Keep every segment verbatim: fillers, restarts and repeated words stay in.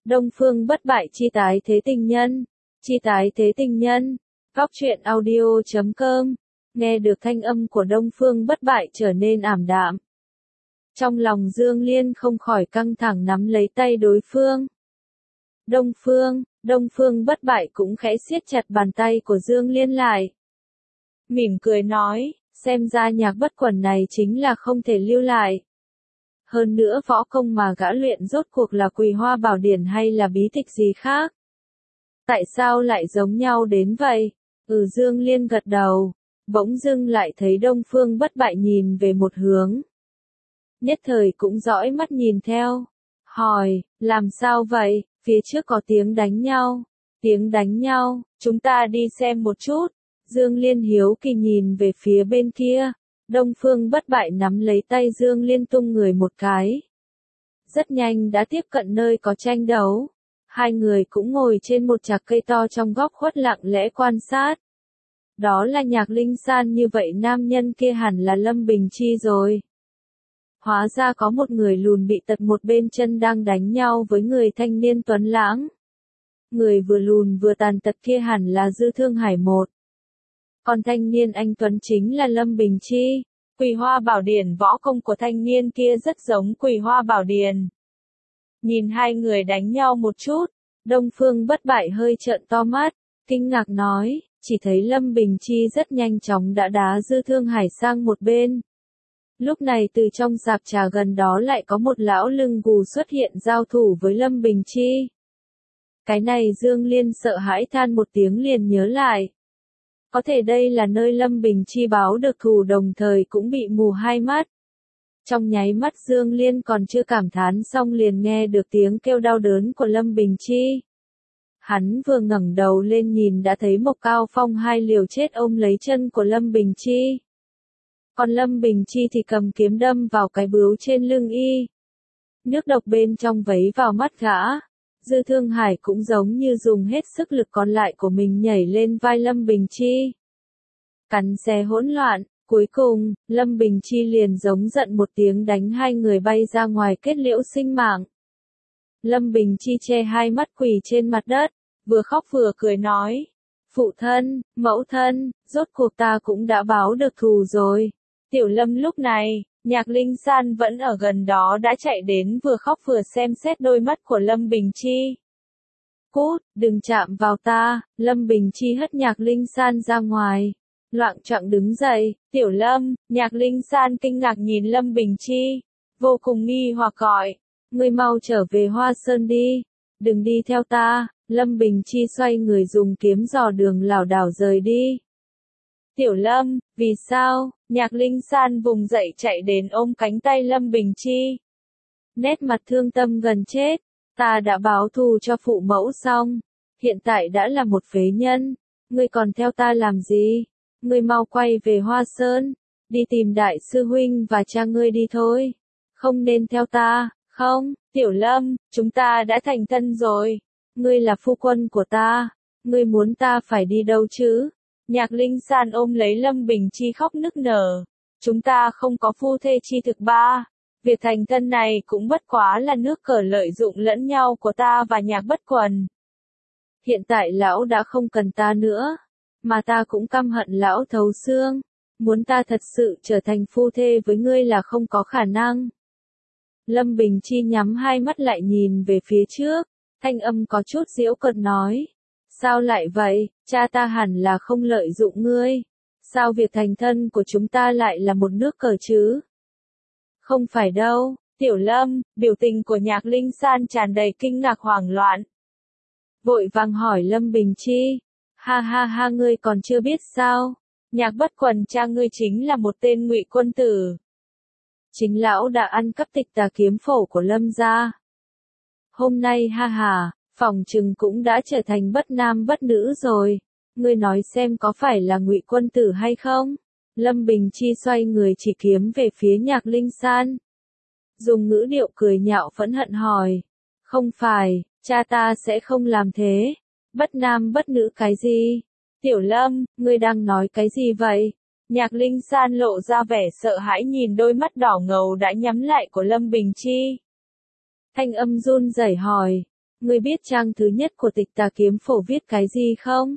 Đông Phương Bất Bại chi tái thế tình nhân, chi tái thế tình nhân, góc truyện audio chấm com, nghe được thanh âm của Đông Phương Bất Bại trở nên ảm đạm. Trong lòng Dương Liên không khỏi căng thẳng nắm lấy tay đối phương. Đông Phương, Đông Phương Bất Bại cũng khẽ siết chặt bàn tay của Dương Liên lại. Mỉm cười nói, xem ra Nhạc Bất Quần này chính là không thể lưu lại. Hơn nữa võ công mà gã luyện rốt cuộc là Quỳ Hoa Bảo Điển hay là bí tịch gì khác? Tại sao lại giống nhau đến vậy? Ừ, Dương Liên gật đầu, bỗng dưng lại thấy Đông Phương Bất Bại nhìn về một hướng. Nhất thời cũng dõi mắt nhìn theo, hỏi, làm sao vậy, phía trước có tiếng đánh nhau, tiếng đánh nhau, chúng ta đi xem một chút. Dương Liên hiếu kỳ nhìn về phía bên kia. Đông Phương Bất Bại nắm lấy tay Dương Liên tung người một cái. Rất nhanh đã tiếp cận nơi có tranh đấu. Hai người cũng ngồi trên một chạc cây to trong góc khuất lặng lẽ quan sát. Đó là Nhạc Linh San, như vậy nam nhân kia hẳn là Lâm Bình Chi rồi. Hóa ra có một người lùn bị tật một bên chân đang đánh nhau với người thanh niên tuấn lãng. Người vừa lùn vừa tàn tật kia hẳn là Dư Thương Hải một. Còn thanh niên anh tuấn chính là Lâm Bình Chi. Quỳ Hoa Bảo Điển, võ công của thanh niên kia rất giống Quỳ Hoa Bảo Điển. Nhìn hai người đánh nhau một chút, Đông Phương Bất Bại hơi trợn to mắt, kinh ngạc nói, chỉ thấy Lâm Bình Chi rất nhanh chóng đã đá Dư Thương Hải sang một bên. Lúc này từ trong sạp trà gần đó lại có một lão lưng gù xuất hiện giao thủ với Lâm Bình Chi. Cái này Dương Liên sợ hãi than một tiếng liền nhớ lại. Có thể đây là nơi Lâm Bình Chi báo được thù, đồng thời cũng bị mù hai mắt. Trong nháy mắt Dương Liên còn chưa cảm thán xong liền nghe được tiếng kêu đau đớn của Lâm Bình Chi. Hắn vừa ngẩng đầu lên nhìn đã thấy Mộc Cao Phong hai liều chết ôm lấy chân của Lâm Bình Chi. Còn Lâm Bình Chi thì cầm kiếm đâm vào cái bướu trên lưng y. Nước độc bên trong vấy vào mắt gã. Dư Thương Hải cũng giống như dùng hết sức lực còn lại của mình nhảy lên vai Lâm Bình Chi. Cắn xé hỗn loạn, cuối cùng, Lâm Bình Chi liền giống giận một tiếng đánh hai người bay ra ngoài kết liễu sinh mạng. Lâm Bình Chi che hai mắt quỳ trên mặt đất, vừa khóc vừa cười nói. Phụ thân, mẫu thân, rốt cuộc ta cũng đã báo được thù rồi. Tiểu Lâm lúc này, Nhạc Linh San vẫn ở gần đó đã chạy đến vừa khóc vừa xem xét đôi mắt của Lâm Bình Chi. Cút, đừng chạm vào ta, Lâm Bình Chi hất Nhạc Linh San ra ngoài. Loạng choạng đứng dậy, Tiểu Lâm, Nhạc Linh San kinh ngạc nhìn Lâm Bình Chi. Vô cùng nghi hoặc gọi, ngươi mau trở về Hoa Sơn đi, đừng đi theo ta. Lâm Bình Chi xoay người dùng kiếm dò đường lảo đảo rời đi. Tiểu Lâm, vì sao? Nhạc Linh San vùng dậy chạy đến ôm cánh tay Lâm Bình Chi. Nét mặt thương tâm gần chết, ta đã báo thù cho phụ mẫu xong, hiện tại đã là một phế nhân, ngươi còn theo ta làm gì? Ngươi mau quay về Hoa Sơn, đi tìm đại sư huynh và cha ngươi đi thôi, không nên theo ta. Không, Tiểu Lâm, chúng ta đã thành thân rồi, ngươi là phu quân của ta, ngươi muốn ta phải đi đâu chứ? Nhạc Linh San ôm lấy Lâm Bình Chi khóc nức nở. Chúng ta không có phu thê chi thực ba. Việc thành thân này cũng bất quá là nước cờ lợi dụng lẫn nhau của ta và Nhạc Bất Quần. Hiện tại lão đã không cần ta nữa, mà ta cũng căm hận lão thấu xương. Muốn ta thật sự trở thành phu thê với ngươi là không có khả năng. Lâm Bình Chi nhắm hai mắt lại nhìn về phía trước, thanh âm có chút giễu cợt nói. Sao lại vậy, cha ta hẳn là không lợi dụng ngươi. Sao việc thành thân của chúng ta lại là một nước cờ chứ? Không phải đâu, Tiểu Lâm, biểu tình của Nhạc Linh San tràn đầy kinh ngạc hoảng loạn. Vội vàng hỏi Lâm Bình Chi, ha ha ha, ngươi còn chưa biết sao? Nhạc Bất Quần cha ngươi chính là một tên ngụy quân tử. Chính lão đã ăn cắp tịch tà kiếm phổ của Lâm gia. Hôm nay ha ha. Phòng trừng cũng đã trở thành bất nam bất nữ rồi. Ngươi nói xem có phải là ngụy quân tử hay không? Lâm Bình Chi xoay người chỉ kiếm về phía Nhạc Linh San. Dùng ngữ điệu cười nhạo phẫn hận hỏi. Không phải, cha ta sẽ không làm thế. Bất nam bất nữ cái gì? Tiểu Lâm, ngươi đang nói cái gì vậy? Nhạc Linh San lộ ra vẻ sợ hãi nhìn đôi mắt đỏ ngầu đã nhắm lại của Lâm Bình Chi. Thanh âm run rẩy hỏi. Ngươi biết trang thứ nhất của tịch tà kiếm phổ viết cái gì không?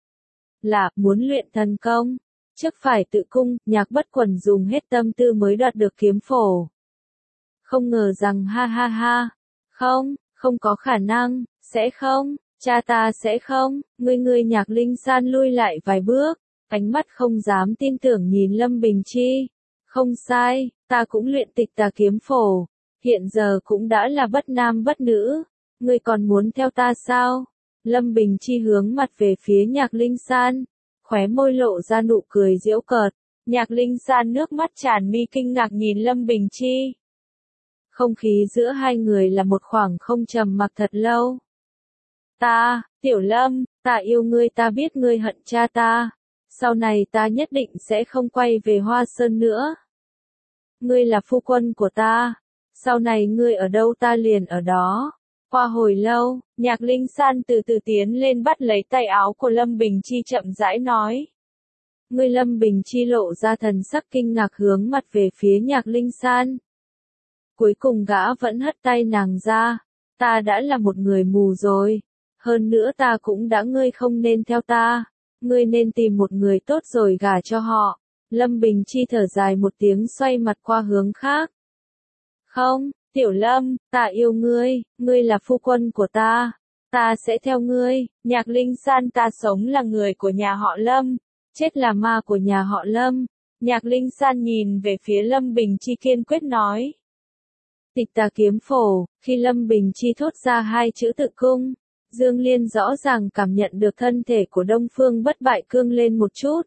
Là, muốn luyện thần công. Trước phải tự cung, Nhạc Bất Quần dùng hết tâm tư mới đoạt được kiếm phổ. Không ngờ rằng ha ha ha. Không, không có khả năng, sẽ không, cha ta sẽ không, ngươi ngươi Nhạc Linh San lui lại vài bước, ánh mắt không dám tin tưởng nhìn Lâm Bình Chi. Không sai, ta cũng luyện tịch tà kiếm phổ, hiện giờ cũng đã là bất nam bất nữ, ngươi còn muốn theo ta sao? Lâm Bình Chi hướng mặt về phía Nhạc Linh San, khóe môi lộ ra nụ cười giễu cợt. Nhạc Linh San nước mắt tràn mi kinh ngạc nhìn Lâm Bình Chi. Không khí giữa hai người là một khoảng không trầm mặc thật lâu. Ta, Tiểu Lâm, ta yêu ngươi, ta biết ngươi hận cha ta. Sau này ta nhất định sẽ không quay về Hoa Sơn nữa. Ngươi là phu quân của ta. Sau này ngươi ở đâu ta liền ở đó. Qua hồi lâu, Nhạc Linh San từ từ tiến lên bắt lấy tay áo của Lâm Bình Chi chậm rãi nói. Ngươi Lâm Bình Chi lộ ra thần sắc kinh ngạc hướng mặt về phía Nhạc Linh San. Cuối cùng gã vẫn hất tay nàng ra. Ta đã là một người mù rồi. Hơn nữa ta cũng đã ngươi không nên theo ta. Ngươi nên tìm một người tốt rồi gả cho họ. Lâm Bình Chi thở dài một tiếng xoay mặt qua hướng khác. Không, Tiểu Lâm, ta yêu ngươi, ngươi là phu quân của ta. Ta sẽ theo ngươi, Nhạc Linh San, ta sống là người của nhà họ Lâm, chết là ma của nhà họ Lâm. Nhạc Linh San nhìn về phía Lâm Bình Chi kiên quyết nói. Tịch tà kiếm phổ, khi Lâm Bình Chi thốt ra hai chữ tự cung, Dương Liên rõ ràng cảm nhận được thân thể của Đông Phương Bất Bại cương lên một chút.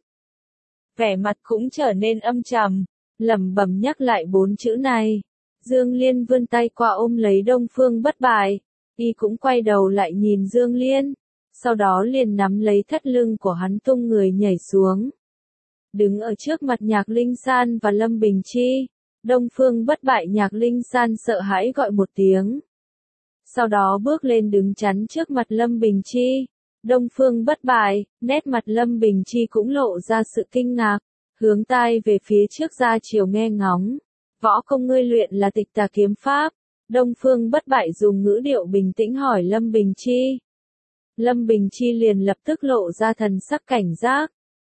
Vẻ mặt cũng trở nên âm trầm, lẩm bẩm nhắc lại bốn chữ này. Dương Liên vươn tay qua ôm lấy Đông Phương Bất Bại, y cũng quay đầu lại nhìn Dương Liên, sau đó liền nắm lấy thắt lưng của hắn tung người nhảy xuống. Đứng ở trước mặt Nhạc Linh San và Lâm Bình Chi, Đông Phương Bất Bại Nhạc Linh San sợ hãi gọi một tiếng. Sau đó bước lên đứng chắn trước mặt Lâm Bình Chi. Đông Phương Bất Bại, nét mặt Lâm Bình Chi cũng lộ ra sự kinh ngạc, hướng tai về phía trước ra chiều nghe ngóng. Võ công ngươi luyện là tịch tà kiếm pháp. Đông Phương Bất Bại dùng ngữ điệu bình tĩnh hỏi Lâm Bình Chi. Lâm Bình Chi liền lập tức lộ ra thần sắc cảnh giác.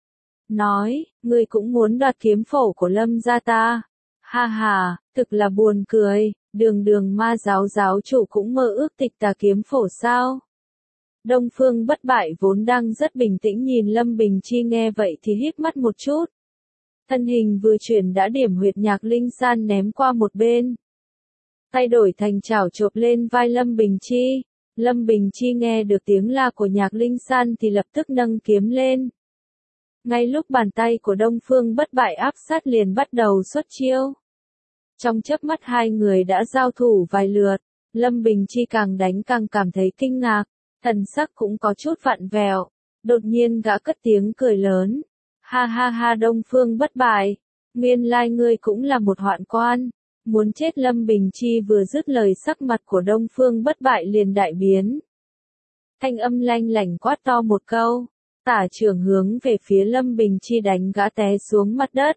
Nói, ngươi cũng muốn đoạt kiếm phổ của Lâm gia ta. Ha ha, thực là buồn cười, đường đường ma giáo giáo chủ cũng mơ ước tịch tà kiếm phổ sao. Đông Phương Bất Bại vốn đang rất bình tĩnh nhìn Lâm Bình Chi nghe vậy thì híp mắt một chút. Thân hình vừa chuyển đã điểm huyệt Nhạc Linh San ném qua một bên. Tay đổi thành chảo chộp lên vai Lâm Bình Chi. Lâm Bình Chi nghe được tiếng la của Nhạc Linh San thì lập tức nâng kiếm lên. Ngay lúc bàn tay của Đông Phương Bất Bại áp sát liền bắt đầu xuất chiêu. Trong chớp mắt hai người đã giao thủ vài lượt, Lâm Bình Chi càng đánh càng cảm thấy kinh ngạc, thần sắc cũng có chút vặn vẹo. Đột nhiên gã cất tiếng cười lớn. Ha ha ha Đông Phương Bất Bại, nguyên lai ngươi cũng là một hoạn quan. Muốn chết. Lâm Bình Chi vừa dứt lời sắc mặt của Đông Phương Bất Bại liền đại biến. Thanh âm lanh lảnh quát to một câu, tả trưởng hướng về phía Lâm Bình Chi đánh gã té xuống mặt đất.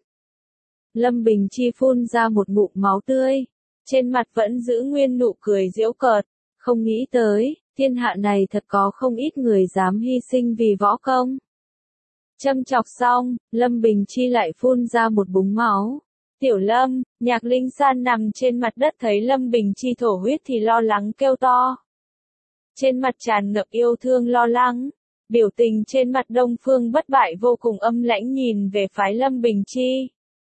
Lâm Bình Chi phun ra một ngụm máu tươi, trên mặt vẫn giữ nguyên nụ cười giễu cợt, không nghĩ tới, thiên hạ này thật có không ít người dám hy sinh vì võ công. Châm chọc xong, Lâm Bình Chi lại phun ra một búng máu. Tiểu Lâm, Nhạc Linh San nằm trên mặt đất thấy Lâm Bình Chi thổ huyết thì lo lắng kêu to. Trên mặt tràn ngập yêu thương lo lắng, biểu tình trên mặt Đông Phương Bất Bại vô cùng âm lãnh nhìn về phái Lâm Bình Chi.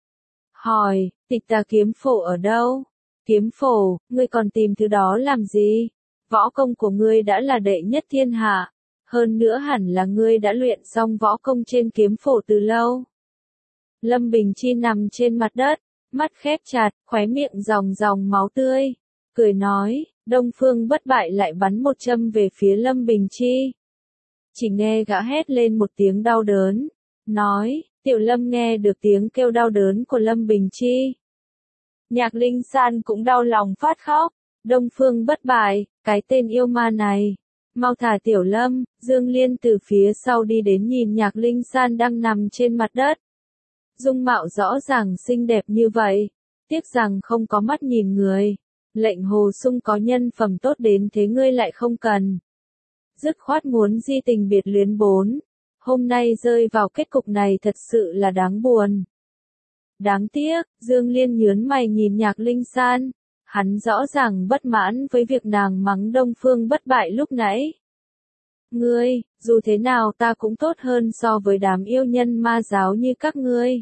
Hỏi, tịch tà kiếm phổ ở đâu? Kiếm phổ, ngươi còn tìm thứ đó làm gì? Võ công của ngươi đã là đệ nhất thiên hạ. Hơn nữa hẳn là ngươi đã luyện xong võ công trên kiếm phổ từ lâu. Lâm Bình Chi nằm trên mặt đất, mắt khép chặt, khóe miệng ròng ròng máu tươi. Cười nói, Đông Phương Bất Bại lại bắn một châm về phía Lâm Bình Chi. Chỉ nghe gã hét lên một tiếng đau đớn. Nói, Tiểu Lâm nghe được tiếng kêu đau đớn của Lâm Bình Chi. Nhạc Linh San cũng đau lòng phát khóc. Đông Phương Bất Bại, cái tên yêu ma này. Mau thả Tiểu Lâm. Dương Liên từ phía sau đi đến nhìn Nhạc Linh San đang nằm trên mặt đất. Dung mạo rõ ràng xinh đẹp như vậy, tiếc rằng không có mắt nhìn người. Lệnh Hồ Sung có nhân phẩm tốt đến thế ngươi lại không cần. Dứt khoát muốn di tình biệt luyến bốn. Hôm nay rơi vào kết cục này thật sự là đáng buồn. Đáng tiếc, Dương Liên nhớn mày nhìn Nhạc Linh San. Hắn rõ ràng bất mãn với việc nàng mắng Đông Phương Bất Bại lúc nãy. Ngươi, dù thế nào ta cũng tốt hơn so với đám yêu nhân ma giáo như các ngươi.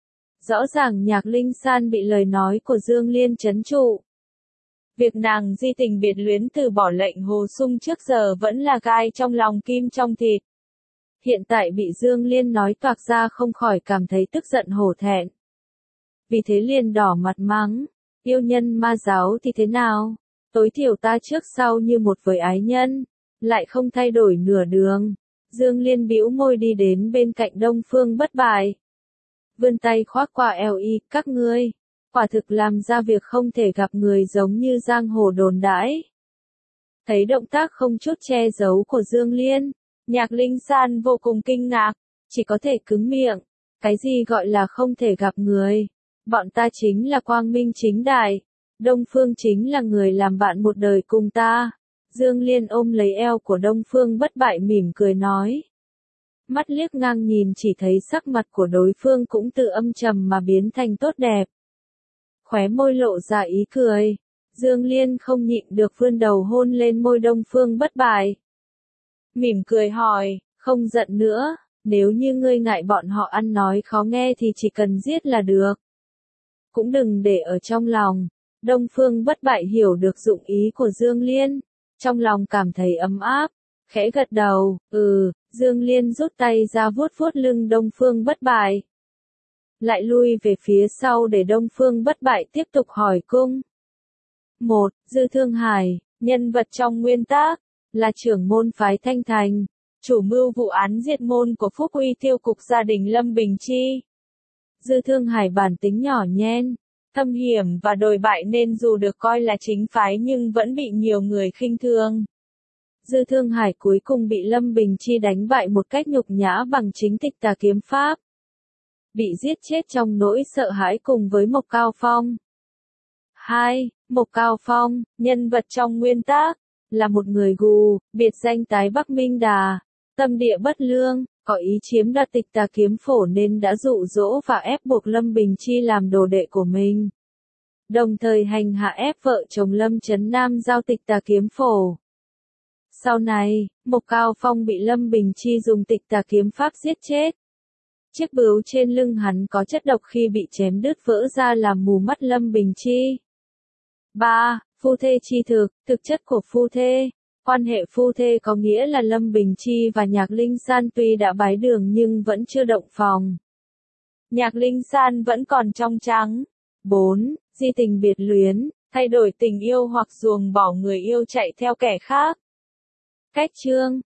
Rõ ràng Nhạc Linh San bị lời nói của Dương Liên trấn trụ. Việc nàng di tình biệt luyến từ bỏ Lệnh Hồ Sung trước giờ vẫn là gai trong lòng kim trong thịt. Hiện tại bị Dương Liên nói toạc ra không khỏi cảm thấy tức giận hổ thẹn. Vì thế liền đỏ mặt mắng, yêu nhân ma giáo thì thế nào? Tối thiểu ta trước sau như một với ái nhân, lại không thay đổi nửa đường. Dương Liên bĩu môi đi đến bên cạnh Đông Phương Bất Bại. Vươn tay khoác qua eo y, các ngươi, quả thực làm ra việc không thể gặp người giống như giang hồ đồn đãi. Thấy động tác không chút che giấu của Dương Liên, Nhạc Linh San vô cùng kinh ngạc, chỉ có thể cứng miệng. Cái gì gọi là không thể gặp người? Bọn ta chính là quang minh chính đại. Đông Phương chính là người làm bạn một đời cùng ta. Dương Liên ôm lấy eo của Đông Phương Bất Bại mỉm cười nói. Mắt liếc ngang nhìn chỉ thấy sắc mặt của đối phương cũng từ âm trầm mà biến thành tốt đẹp. Khóe môi lộ ra ý cười. Dương Liên không nhịn được vươn đầu hôn lên môi Đông Phương Bất Bại. Mỉm cười hỏi, không giận nữa, nếu như ngươi ngại bọn họ ăn nói khó nghe thì chỉ cần giết là được. Cũng đừng để ở trong lòng. Đông Phương Bất Bại hiểu được dụng ý của Dương Liên, trong lòng cảm thấy ấm áp, khẽ gật đầu, ừ, Dương Liên rút tay ra vuốt vuốt lưng Đông Phương Bất Bại. Lại lui về phía sau để Đông Phương Bất Bại tiếp tục hỏi cung. một. Dư Thương Hải, nhân vật trong nguyên tác, là trưởng môn phái Thanh Thành, chủ mưu vụ án diệt môn của Phúc Uy tiêu cục gia đình Lâm Bình Chi. Dư Thương Hải bản tính nhỏ nhen, thâm hiểm và đồi bại nên dù được coi là chính phái nhưng vẫn bị nhiều người khinh thường. Dư Thương Hải cuối cùng bị Lâm Bình Chi đánh bại một cách nhục nhã bằng chính Tịch Tà Kiếm Pháp. Bị giết chết trong nỗi sợ hãi cùng với Mộc Cao Phong. hai. Mộc Cao Phong, nhân vật trong nguyên tác, là một người gù, biệt danh Tái Bắc Minh Đà, tâm địa bất lương, có ý chiếm đoạt Tịch Tà Kiếm Phổ nên đã dụ dỗ và ép buộc Lâm Bình Chi làm đồ đệ của mình. Đồng thời hành hạ ép vợ chồng Lâm Chấn Nam giao Tịch Tà Kiếm Phổ. Sau này, Mộc Cao Phong bị Lâm Bình Chi dùng Tịch Tà Kiếm Pháp giết chết. Chiếc bướu trên lưng hắn có chất độc khi bị chém đứt vỡ ra làm mù mắt Lâm Bình Chi. ba. Phu thê chi thực, thực chất của phu thê. Quan hệ phu thê có nghĩa là Lâm Bình Chi và Nhạc Linh San tuy đã bái đường nhưng vẫn chưa động phòng. Nhạc Linh San vẫn còn trong trắng. bốn. Di tình biệt luyến, thay đổi tình yêu hoặc ruồng bỏ người yêu chạy theo kẻ khác. Cách chương